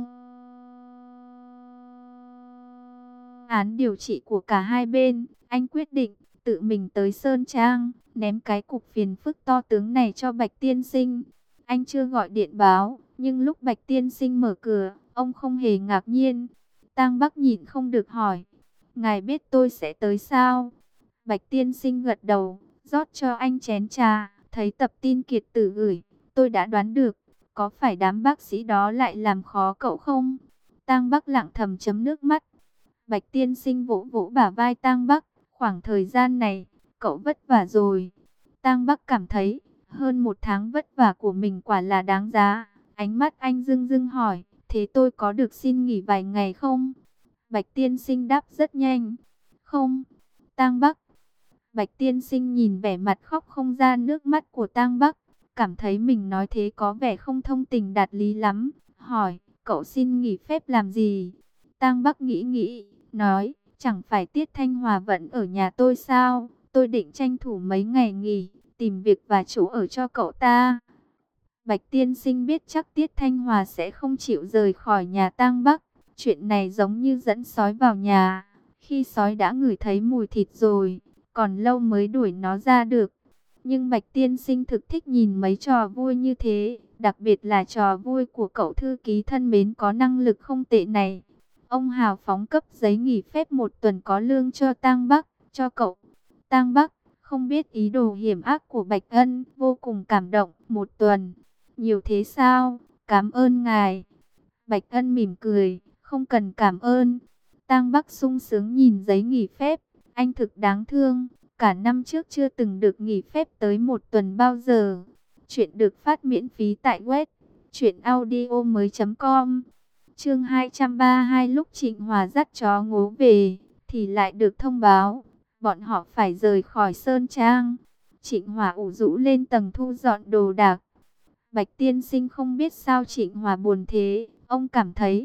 án điều trị của cả hai bên, anh quyết định tự mình tới Sơn Trang, ném cái cục phiền phức to tướng này cho Bạch tiên sinh. Anh chưa gọi điện báo, nhưng lúc Bạch tiên sinh mở cửa, ông không hề ngạc nhiên. Tang Bắc nhịn không được hỏi, ngài biết tôi sẽ tới sao? Bạch tiên sinh gật đầu, rót cho anh chén trà, thấy tập tin Kiệt Tử gửi, tôi đã đoán được, có phải đám bác sĩ đó lại làm khó cậu không? Tang Bắc lặng thầm chấm nước mắt. Bạch tiên sinh vỗ vỗ bả vai Tang Bắc, khoảng thời gian này, cậu vất vả rồi. Tang Bắc cảm thấy, hơn một tháng vất vả của mình quả là đáng giá. Ánh mắt anh rưng rưng hỏi, thế tôi có được xin nghỉ vài ngày không? Bạch tiên sinh đáp rất nhanh, không. Tang Bắc. Bạch tiên sinh nhìn vẻ mặt khóc không ra nước mắt của Tang Bắc, cảm thấy mình nói thế có vẻ không thông tình đạt lý lắm, hỏi, cậu xin nghỉ phép làm gì? Tang Bắc nghĩ nghĩ, nói, chẳng phải Tiết Thanh Hòa vẫn ở nhà tôi sao? Tôi định tranh thủ mấy ngày nghỉ, tìm việc và chỗ ở cho cậu ta. Bạch tiên sinh biết chắc Tiết Thanh Hòa sẽ không chịu rời khỏi nhà Tang Bắc. Chuyện này giống như dẫn sói vào nhà. Khi sói đã ngửi thấy mùi thịt rồi, còn lâu mới đuổi nó ra được. Nhưng Bạch tiên sinh thực thích nhìn mấy trò vui như thế, đặc biệt là trò vui của cậu thư ký thân mến có năng lực không tệ này. Ông hào phóng cấp giấy nghỉ phép một tuần có lương cho Tang Bắc, cho cậu. Tang Bắc không biết ý đồ hiểm ác của Bạch Ân, vô cùng cảm động. Một tuần, nhiều thế sao? Cảm ơn ngài. Bạch Ân mỉm cười, không cần cảm ơn. Tang Bắc sung sướng nhìn giấy nghỉ phép, anh thực đáng thương. Cả năm trước chưa từng được nghỉ phép tới một tuần bao giờ. Chuyện được phát miễn phí tại web truyện audio mới chấm com. Chương hai trăm ba mươi hai. Lúc Trịnh Hòa dắt chó ngố về, thì lại được thông báo, bọn họ phải rời khỏi Sơn Trang. Trịnh Hòa ủ rũ lên tầng thu dọn đồ đạc. Bạch tiên sinh không biết sao Trịnh Hòa buồn thế, ông cảm thấy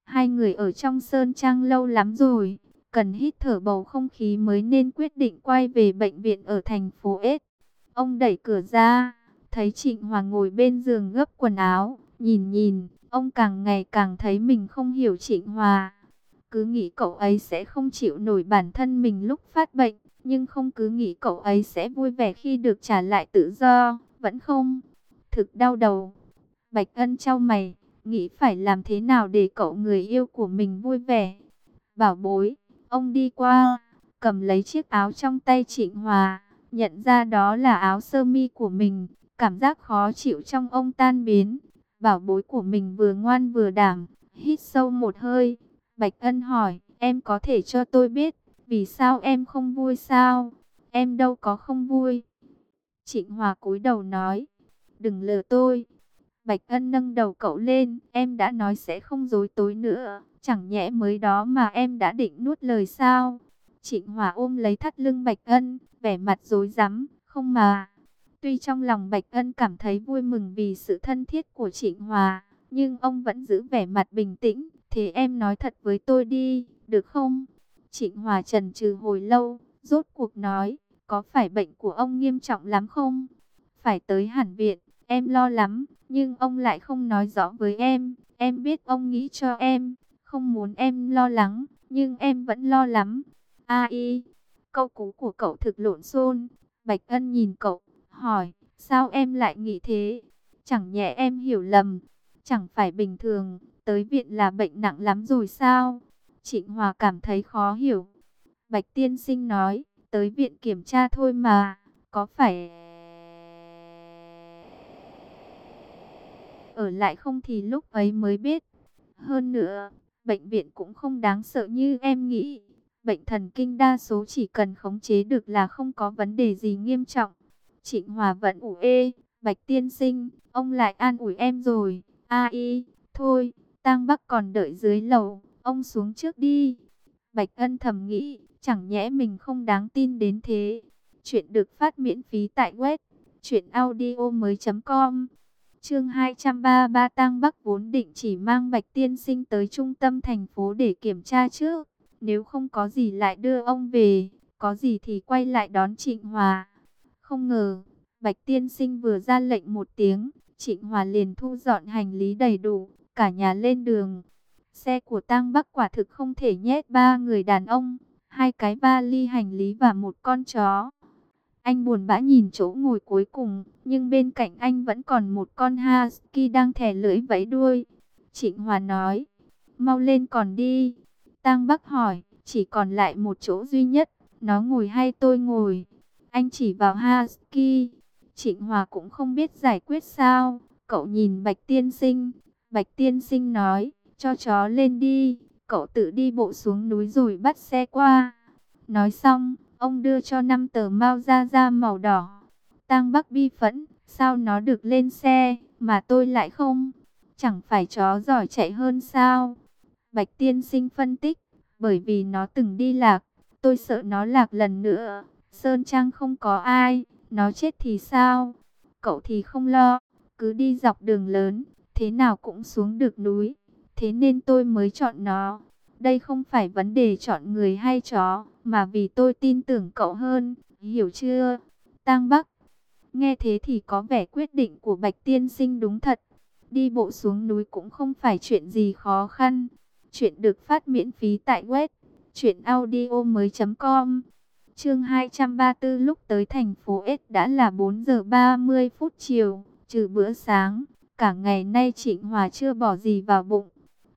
Hai người ở trong sơn trang lâu lắm rồi, cần hít thở bầu không khí mới nên quyết định quay về bệnh viện ở thành phố S. Ông đẩy cửa ra, thấy Trịnh Hòa ngồi bên giường gấp quần áo, nhìn nhìn, ông càng ngày càng thấy mình không hiểu Trịnh Hòa. Cứ nghĩ cậu ấy sẽ không chịu nổi bản thân mình lúc phát bệnh, nhưng không cứ nghĩ cậu ấy sẽ vui vẻ khi được trả lại tự do, vẫn không. Thực đau đầu. Bạch Ân chau mày, nghĩ phải làm thế nào để cậu người yêu của mình vui vẻ. Bảo bối, ông đi qua, cầm lấy chiếc áo trong tay Trịnh Hòa, nhận ra đó là áo sơ mi của mình, cảm giác khó chịu trong ông tan biến. Bảo bối của mình vừa ngoan vừa đảm, hít sâu một hơi. Bạch Ân hỏi, em có thể cho tôi biết, vì sao em không vui sao? Em đâu có không vui. Trịnh Hòa cúi đầu nói, đừng lừa tôi. Bạch Ân nâng đầu cậu lên, em đã nói sẽ không dối tối nữa, chẳng nhẽ mới đó mà em đã định nuốt lời sao? Trịnh Hòa ôm lấy thắt lưng Bạch Ân, vẻ mặt rối rắm, không mà. Tuy trong lòng Bạch Ân cảm thấy vui mừng vì sự thân thiết của Trịnh Hòa, nhưng ông vẫn giữ vẻ mặt bình tĩnh, thế em nói thật với tôi đi, được không? Trịnh Hòa chần chừ hồi lâu, rốt cuộc nói, có phải bệnh của ông nghiêm trọng lắm không? Phải tới hẳn viện, em lo lắm, nhưng ông lại không nói rõ với em. Em biết ông nghĩ cho em, không muốn em lo lắng, nhưng em vẫn lo lắm. Ai, câu cú của cậu thực lộn xộn. Bạch Ân nhìn cậu, hỏi, sao em lại nghĩ thế? Chẳng nhẽ em hiểu lầm, chẳng phải bình thường, tới viện là bệnh nặng lắm rồi sao? Trịnh Hòa cảm thấy khó hiểu. Bạch tiên sinh nói, tới viện kiểm tra thôi mà, có phải ở lại không thì lúc ấy mới biết. Hơn nữa, bệnh viện cũng không đáng sợ như em nghĩ. Bệnh thần kinh đa số chỉ cần khống chế được là không có vấn đề gì nghiêm trọng. Trịnh Hòa vẫn ủ ê, Bạch tiên sinh, ông lại an ủi em rồi. Ai, thôi, Tang Bắc còn đợi dưới lầu, ông xuống trước đi. Bạch Ân thầm nghĩ, chẳng nhẽ mình không đáng tin đến thế. Chuyện được phát miễn phí tại web truyện audio mới.com. Chương hai trăm ba mươi ba. Tang Bắc vốn định chỉ mang Bạch tiên sinh tới trung tâm thành phố để kiểm tra trước, nếu không có gì lại đưa ông về, có gì thì quay lại đón Trịnh Hòa. Không ngờ, Bạch tiên sinh vừa ra lệnh một tiếng, Trịnh Hòa liền thu dọn hành lý đầy đủ, cả nhà lên đường. Xe của Tang Bắc quả thực không thể nhét ba người đàn ông, hai cái vali hành lý và một con chó. Anh buồn bã nhìn chỗ ngồi cuối cùng, nhưng bên cạnh anh vẫn còn một con husky đang thè lưỡi vẫy đuôi. Trịnh Hòa nói, mau lên còn đi. Tang Bắc hỏi, chỉ còn lại một chỗ duy nhất, nó ngồi hay tôi ngồi? Anh chỉ vào husky. Trịnh Hòa cũng không biết giải quyết sao. Cậu nhìn Bạch tiên sinh. Bạch tiên sinh nói, cho chó lên đi, cậu tự đi bộ xuống núi rồi bắt xe qua. Nói xong, ông đưa cho năm tờ mao ra ra màu đỏ. Tang Bắc bi phẫn, sao nó được lên xe, mà tôi lại không? Chẳng phải chó giỏi chạy hơn sao? Bạch tiên sinh phân tích, bởi vì nó từng đi lạc, tôi sợ nó lạc lần nữa. Sơn Trang không có ai, nó chết thì sao? Cậu thì không lo, cứ đi dọc đường lớn, thế nào cũng xuống được núi. Thế nên tôi mới chọn nó. Đây không phải vấn đề chọn người hay chó, mà vì tôi tin tưởng cậu hơn, hiểu chưa? Tang Bắc nghe thế thì có vẻ quyết định của Bạch tiên sinh đúng thật. Đi bộ xuống núi cũng không phải chuyện gì khó khăn. Chuyện được phát miễn phí tại web truyện audio mới.com. Chương hai trăm ba mươi tư. Lúc tới thành phố S đã là bốn giờ ba mươi phút chiều, trừ bữa sáng, cả ngày nay Trịnh Hòa chưa bỏ gì vào bụng.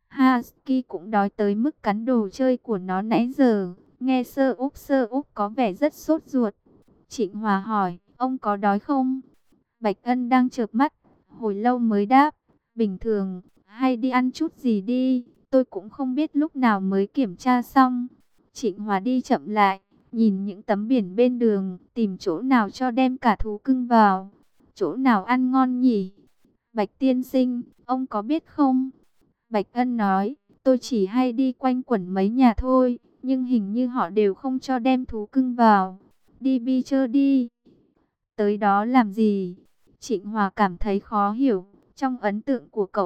Husky cũng đói tới mức cắn đồ chơi của nó nãy giờ. Nghe sơ úp sơ úp có vẻ rất sốt ruột. Trịnh Hòa hỏi, ông có đói không? Bạch Ân đang chợp mắt, hồi lâu mới đáp, bình thường, hay đi ăn chút gì đi, tôi cũng không biết lúc nào mới kiểm tra xong. Trịnh Hòa đi chậm lại, nhìn những tấm biển bên đường, tìm chỗ nào cho đem cả thú cưng vào. Chỗ nào ăn ngon nhỉ? Bạch tiên sinh, ông có biết không? Bạch Ân nói, tôi chỉ hay đi quanh quẩn mấy nhà thôi, nhưng hình như họ đều không cho đem thú cưng vào. Đi bi chơi đi. Tới đó làm gì? Trịnh Hòa cảm thấy khó hiểu. Trong ấn tượng của cậu,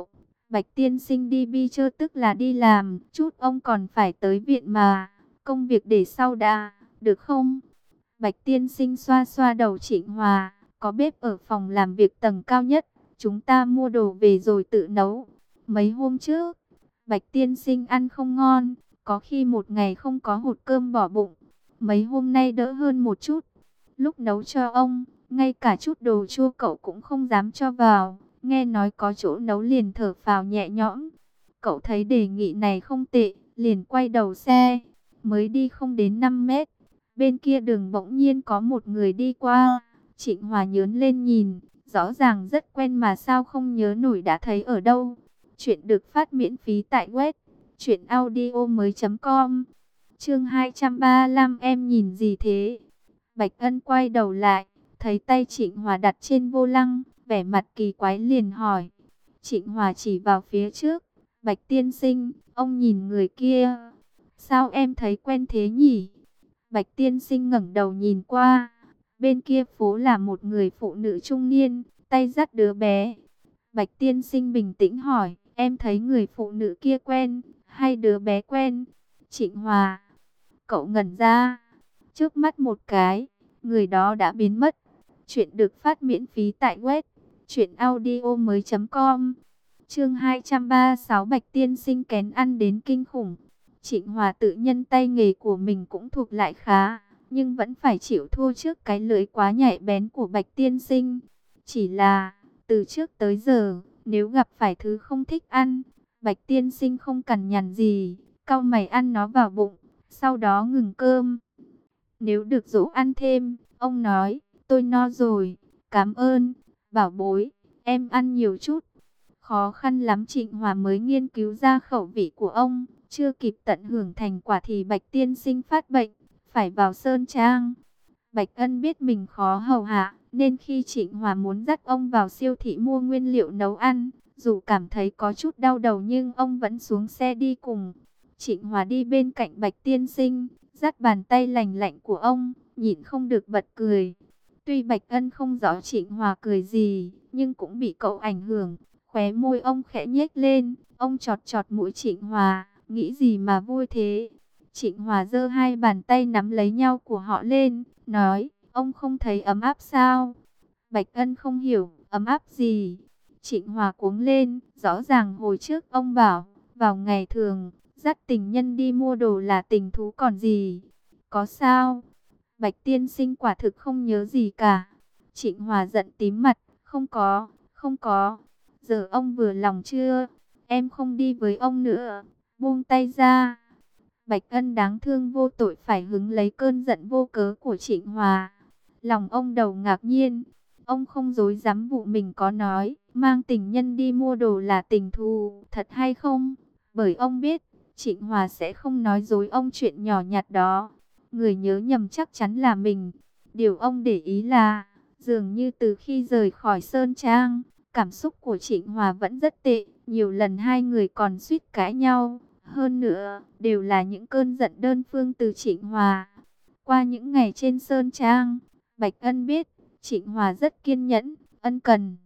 Bạch tiên sinh đi bi chơ tức là đi làm, chút ông còn phải tới viện mà, công việc để sau đã, được không? Bạch tiên sinh xoa xoa đầu Trịnh Hòa, có bếp ở phòng làm việc tầng cao nhất, chúng ta mua đồ về rồi tự nấu. Mấy hôm trước, Bạch tiên sinh ăn không ngon, có khi một ngày không có hột cơm bỏ bụng, mấy hôm nay đỡ hơn một chút. Lúc nấu cho ông, ngay cả chút đồ chua cậu cũng không dám cho vào, nghe nói có chỗ nấu liền thở phào nhẹ nhõm. Cậu thấy đề nghị này không tệ, liền quay đầu xe, mới đi không đến năm mét. Bên kia đường bỗng nhiên có một người đi qua, Trịnh Hòa nhớn lên nhìn, rõ ràng rất quen mà sao không nhớ nổi đã thấy ở đâu. Chuyện được phát miễn phí tại web truyện audio mới chấm com. Chương hai trăm ba mươi lăm em nhìn gì thế? Bạch Ân quay đầu lại, thấy tay Trịnh Hòa đặt trên vô lăng, vẻ mặt kỳ quái liền hỏi. Trịnh Hòa chỉ vào phía trước, Bạch tiên sinh, ông nhìn người kia, sao em thấy quen thế nhỉ? Bạch tiên sinh ngẩng đầu nhìn qua, bên kia phố là một người phụ nữ trung niên, tay dắt đứa bé. Bạch tiên sinh bình tĩnh hỏi, em thấy người phụ nữ kia quen, hay đứa bé quen? Trịnh Hòa, cậu ngẩn ra, trước mắt một cái, người đó đã biến mất. Chuyện được phát miễn phí tại web truyện audio mới chấm com. Chương hai trăm ba mươi sáu Bạch tiên sinh kén ăn đến kinh khủng. Trịnh Hòa tự nhân tay nghề của mình cũng thuộc lại khá, nhưng vẫn phải chịu thua trước cái lưỡi quá nhạy bén của Bạch tiên sinh. Chỉ là, từ trước tới giờ, nếu gặp phải thứ không thích ăn, Bạch tiên sinh không cằn nhằn gì, cau mày ăn nó vào bụng, sau đó ngừng cơm. Nếu được dỗ ăn thêm, ông nói, tôi no rồi, cảm ơn, bảo bối, em ăn nhiều chút. Khó khăn lắm Trịnh Hòa mới nghiên cứu ra khẩu vị của ông, chưa kịp tận hưởng thành quả thì Bạch tiên sinh phát bệnh, phải vào Sơn Trang. Bạch Ân biết mình khó hầu hạ, nên khi Trịnh Hòa muốn dắt ông vào siêu thị mua nguyên liệu nấu ăn, dù cảm thấy có chút đau đầu nhưng ông vẫn xuống xe đi cùng. Trịnh Hòa đi bên cạnh Bạch tiên sinh, dắt bàn tay lành lạnh của ông, nhịn không được bật cười. Tuy Bạch Ân không rõ Trịnh Hòa cười gì, nhưng cũng bị cậu ảnh hưởng. Khóe môi ông khẽ nhếch lên, ông chọt chọt mũi Trịnh Hòa, nghĩ gì mà vui thế. Trịnh Hòa giơ hai bàn tay nắm lấy nhau của họ lên, nói, ông không thấy ấm áp sao? Bạch Ân không hiểu, ấm áp gì? Trịnh Hòa cuống lên, rõ ràng hồi trước ông bảo, vào ngày thường, dắt tình nhân đi mua đồ là tình thú còn gì? Có sao? Bạch tiên sinh quả thực không nhớ gì cả. Trịnh Hòa giận tím mặt, không có, không có. Giờ ông vừa lòng chưa? Em không đi với ông nữa. Buông tay ra. Bạch Ân đáng thương vô tội phải hứng lấy cơn giận vô cớ của Trịnh Hòa. Lòng ông đầu ngạc nhiên. Ông không dối dám vụ mình có nói, mang tình nhân đi mua đồ là tình thù, thật hay không? Bởi ông biết, Trịnh Hòa sẽ không nói dối ông chuyện nhỏ nhặt đó. Người nhớ nhầm chắc chắn là mình. Điều ông để ý là, dường như từ khi rời khỏi Sơn Trang, cảm xúc của Trịnh Hòa vẫn rất tệ. Nhiều lần hai người còn suýt cãi nhau. Hơn nữa, đều là những cơn giận đơn phương từ Trịnh Hòa. Qua những ngày trên Sơn Trang, Bạch Ân biết, Trịnh Hòa rất kiên nhẫn, ân cần.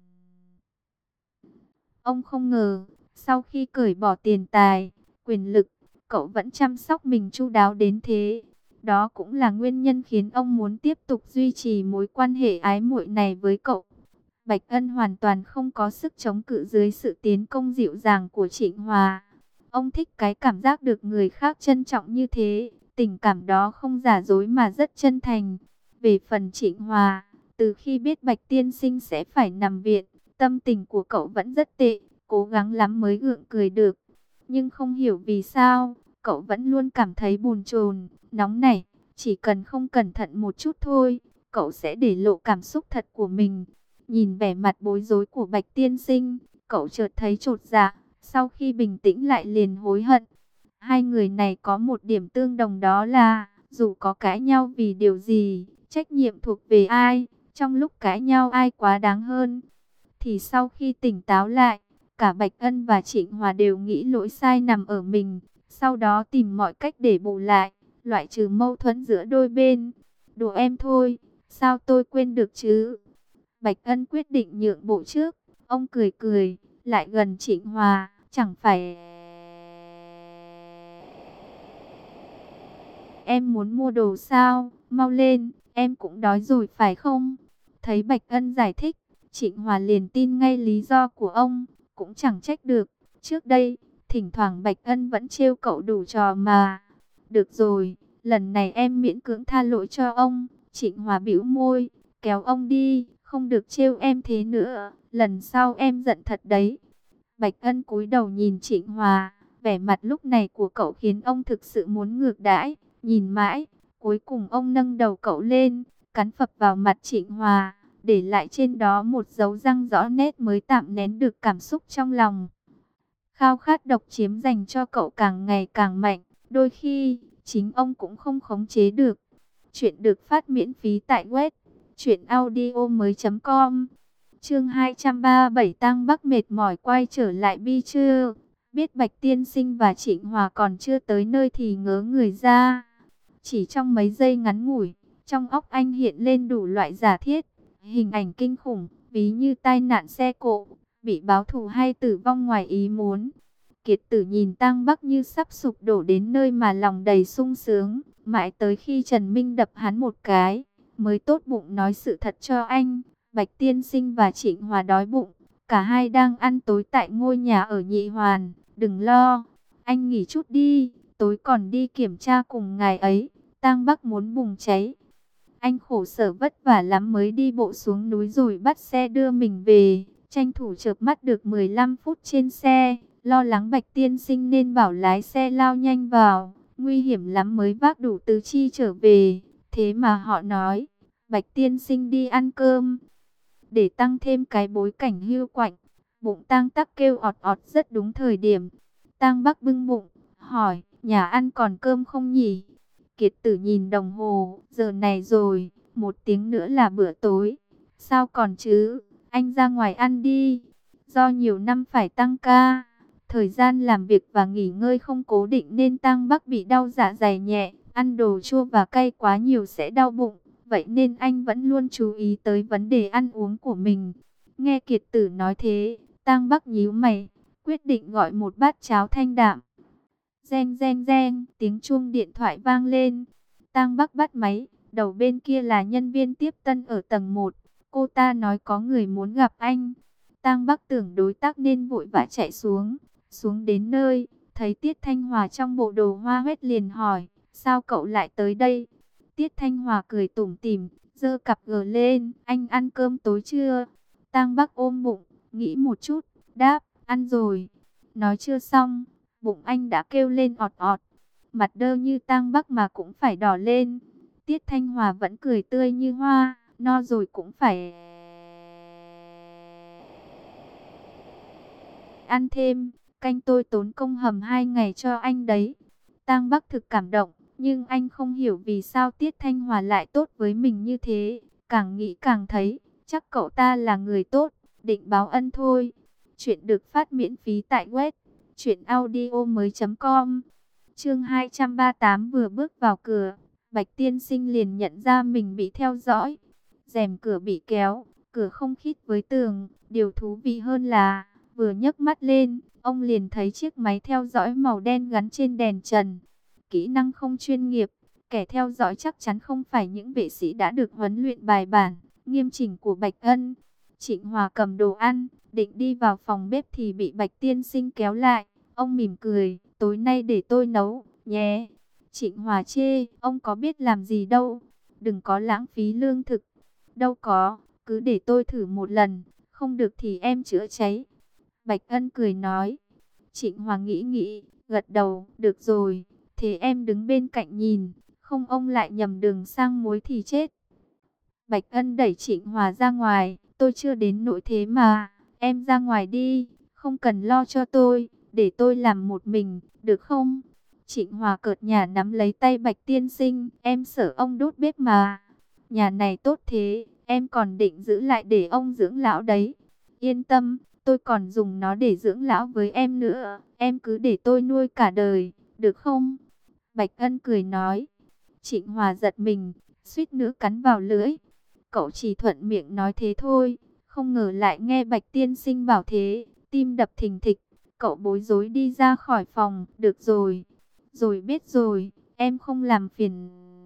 Ông không ngờ, sau khi cởi bỏ tiền tài, quyền lực, cậu vẫn chăm sóc mình chu đáo đến thế. Đó cũng là nguyên nhân khiến ông muốn tiếp tục duy trì mối quan hệ ái muội này với cậu. Bạch Ân hoàn toàn không có sức chống cự dưới sự tiến công dịu dàng của Trịnh Hòa. Ông thích cái cảm giác được người khác trân trọng như thế, tình cảm đó không giả dối mà rất chân thành. Về phần Trịnh Hòa, từ khi biết Bạch tiên sinh sẽ phải nằm viện, tâm tình của cậu vẫn rất tệ, cố gắng lắm mới gượng cười được. Nhưng không hiểu vì sao, cậu vẫn luôn cảm thấy bồn chồn, nóng nảy, chỉ cần không cẩn thận một chút thôi, cậu sẽ để lộ cảm xúc thật của mình. Nhìn vẻ mặt bối rối của Bạch tiên sinh, cậu chợt thấy chột dạ, sau khi bình tĩnh lại liền hối hận. Hai người này có một điểm tương đồng đó là, dù có cãi nhau vì điều gì, trách nhiệm thuộc về ai, trong lúc cãi nhau ai quá đáng hơn. Thì sau khi tỉnh táo lại, cả Bạch Ân và Trịnh Hòa đều nghĩ lỗi sai nằm ở mình, sau đó tìm mọi cách để bù lại, loại trừ mâu thuẫn giữa đôi bên. Đùa em thôi, sao tôi quên được chứ? Bạch Ân quyết định nhượng bộ trước, ông cười cười, lại gần Trịnh Hòa, chẳng phải em muốn mua đồ sao? Mau lên, em cũng đói rồi phải không? Thấy Bạch Ân giải thích, Trịnh Hòa liền tin ngay lý do của ông, cũng chẳng trách được. Trước đây, thỉnh thoảng Bạch Ân vẫn trêu cậu đủ trò mà. Được rồi, lần này em miễn cưỡng tha lỗi cho ông. Trịnh Hòa bĩu môi, kéo ông đi, không được trêu em thế nữa, lần sau em giận thật đấy. Bạch Ân cúi đầu nhìn Trịnh Hòa, vẻ mặt lúc này của cậu khiến ông thực sự muốn ngược đãi. Nhìn mãi, cuối cùng ông nâng đầu cậu lên, cắn phập vào mặt Trịnh Hòa, để lại trên đó một dấu răng rõ nét mới tạm nén được cảm xúc trong lòng. Khao khát độc chiếm dành cho cậu càng ngày càng mạnh, đôi khi chính ông cũng không khống chế được. Chuyện được phát miễn phí tại web truyện audio mới chấm com. Chương hai trăm ba mươi bảy Tăng Bắc mệt mỏi quay trở lại Bi chưa? Biết Bạch Tiên Sinh và Trịnh Hòa còn chưa tới nơi thì ngớ người ra. Chỉ trong mấy giây ngắn ngủi, trong óc anh hiện lên đủ loại giả thiết, hình ảnh kinh khủng, ví như tai nạn xe cộ, bị báo thù hay tử vong ngoài ý muốn. Kiệt Tử nhìn Tăng Bắc như sắp sụp đổ đến nơi mà lòng đầy sung sướng, mãi tới khi Trần Minh đập hắn một cái, mới tốt bụng nói sự thật cho anh. Bạch Tiên Sinh và Trịnh Hòa đói bụng, cả hai đang ăn tối tại ngôi nhà ở Nhị Hoàn. Đừng lo, anh nghỉ chút đi, tối còn đi kiểm tra cùng ngài ấy. Tang Bắc muốn bùng cháy. Anh khổ sở vất vả lắm mới đi bộ xuống núi rồi bắt xe đưa mình về, tranh thủ chợp mắt được mười lăm phút trên xe. Lo lắng Bạch Tiên Sinh nên bảo lái xe lao nhanh vào, nguy hiểm lắm mới vác đủ tứ chi trở về. Thế mà họ nói, Bạch Tiên Sinh đi ăn cơm. Để tăng thêm cái bối cảnh hưu quạnh, bụng Tang Tắc kêu ọt ọt rất đúng thời điểm. Tang Bắc bưng bụng, hỏi, nhà ăn còn cơm không nhỉ? Kiệt Tử nhìn đồng hồ, giờ này rồi, một tiếng nữa là bữa tối. Sao còn chứ, anh ra ngoài ăn đi. Do nhiều năm phải tăng ca, thời gian làm việc và nghỉ ngơi không cố định nên Tang Bắc bị đau dạ dày nhẹ, ăn đồ chua và cay quá nhiều sẽ đau bụng. Vậy nên anh vẫn luôn chú ý tới vấn đề ăn uống của mình. Nghe Kiệt Tử nói thế, Tang Bắc nhíu mày, quyết định gọi một bát cháo thanh đạm. Reng reng reng, tiếng chuông điện thoại vang lên. Tang Bắc bắt máy, đầu bên kia là nhân viên tiếp tân ở tầng một. Cô ta nói có người muốn gặp anh. Tang Bắc tưởng đối tác nên vội vã chạy xuống. Xuống đến nơi, thấy Tiết Thanh Hòa trong bộ đồ hoa hoét liền hỏi, sao cậu lại tới đây? Tiết Thanh Hòa cười tủm tỉm, giơ cặp gờ lên, anh ăn cơm tối chưa? Tang Bắc ôm bụng, nghĩ một chút, đáp, ăn rồi. Nói chưa xong, bụng anh đã kêu lên ọt ọt. Mặt đơ như Tang Bắc mà cũng phải đỏ lên. Tiết Thanh Hòa vẫn cười tươi như hoa, no rồi cũng phải ăn thêm. Canh tôi tốn công hầm hai ngày cho anh đấy. Tang Bắc thực cảm động, nhưng anh không hiểu vì sao Tiết Thanh Hòa lại tốt với mình như thế. Càng nghĩ càng thấy, chắc cậu ta là người tốt, định báo ân thôi. Chuyện được phát miễn phí tại web truyện audio mới chấm com. Chương hai trăm ba mươi tám vừa bước vào cửa, Bạch Tiên Sinh liền nhận ra mình bị theo dõi. Rèm cửa bị kéo, cửa không khít với tường. Điều thú vị hơn là, vừa nhấc mắt lên, ông liền thấy chiếc máy theo dõi màu đen gắn trên đèn trần. Kỹ năng không chuyên nghiệp, kẻ theo dõi chắc chắn không phải những vệ sĩ đã được huấn luyện bài bản, nghiêm chỉnh của Bạch Ân. Trịnh Hòa cầm đồ ăn, định đi vào phòng bếp thì bị Bạch Tiên Sinh kéo lại. Ông mỉm cười, tối nay để tôi nấu, nhé. Trịnh Hòa chê, ông có biết làm gì đâu, đừng có lãng phí lương thực. Đâu có, cứ để tôi thử một lần, không được thì em chữa cháy. Bạch Ân cười nói. Trịnh Hòa nghĩ nghĩ, gật đầu, được rồi, thế em đứng bên cạnh nhìn, không ông lại nhầm đường sang muối thì chết. Bạch Ân đẩy Trịnh Hòa ra ngoài, tôi chưa đến nỗi thế mà, em ra ngoài đi, không cần lo cho tôi, để tôi làm một mình, được không? Trịnh Hòa cợt nhả nắm lấy tay Bạch Tiên Sinh, em sợ ông đốt bếp mà. Nhà này tốt thế, em còn định giữ lại để ông dưỡng lão đấy. Yên tâm, tôi còn dùng nó để dưỡng lão với em nữa, em cứ để tôi nuôi cả đời, được không? Bạch Ân cười nói. Trịnh Hòa giật mình, suýt nữa cắn vào lưỡi. Cậu chỉ thuận miệng nói thế thôi, không ngờ lại nghe Bạch Tiên Sinh bảo thế, tim đập thình thịch. Cậu bối rối đi ra khỏi phòng. Được rồi, rồi biết rồi, em không làm phiền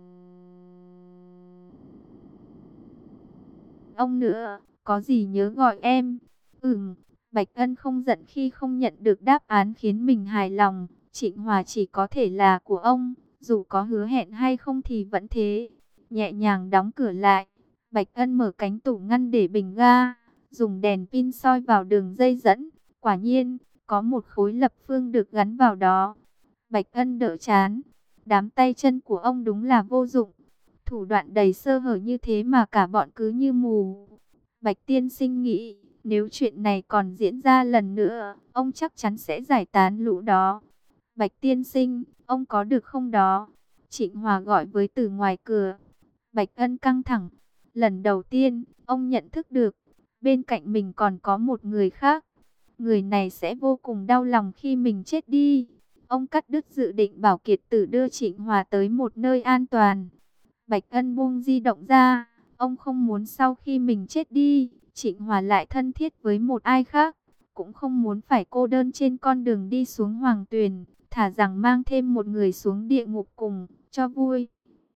ông nữa, có gì nhớ gọi em. Ừm, Bạch Ân không giận khi không nhận được đáp án khiến mình hài lòng. Trịnh Hòa chỉ có thể là của ông, dù có hứa hẹn hay không thì vẫn thế. Nhẹ nhàng đóng cửa lại, Bạch Ân mở cánh tủ ngăn để bình ga, dùng đèn pin soi vào đường dây dẫn. Quả nhiên, có một khối lập phương được gắn vào đó. Bạch Ân đỡ chán, đám tay chân của ông đúng là vô dụng. Thủ đoạn đầy sơ hở như thế mà cả bọn cứ như mù. Bạch tiên sinh nghĩ, nếu chuyện này còn diễn ra lần nữa, ông chắc chắn sẽ giải tán lũ đó. Bạch tiên sinh, ông có được không đó? Trịnh Hòa gọi với từ ngoài cửa. Bạch Ân căng thẳng. Lần đầu tiên, ông nhận thức được, bên cạnh mình còn có một người khác. Người này sẽ vô cùng đau lòng khi mình chết đi. Ông cắt đứt dự định bảo Kiệt Tử đưa Trịnh Hòa tới một nơi an toàn. Bạch Ân buông di động ra. Ông không muốn sau khi mình chết đi, Trịnh Hòa lại thân thiết với một ai khác. Cũng không muốn phải cô đơn trên con đường đi xuống Hoàng Tuyền. Thả rằng mang thêm một người xuống địa ngục cùng, cho vui.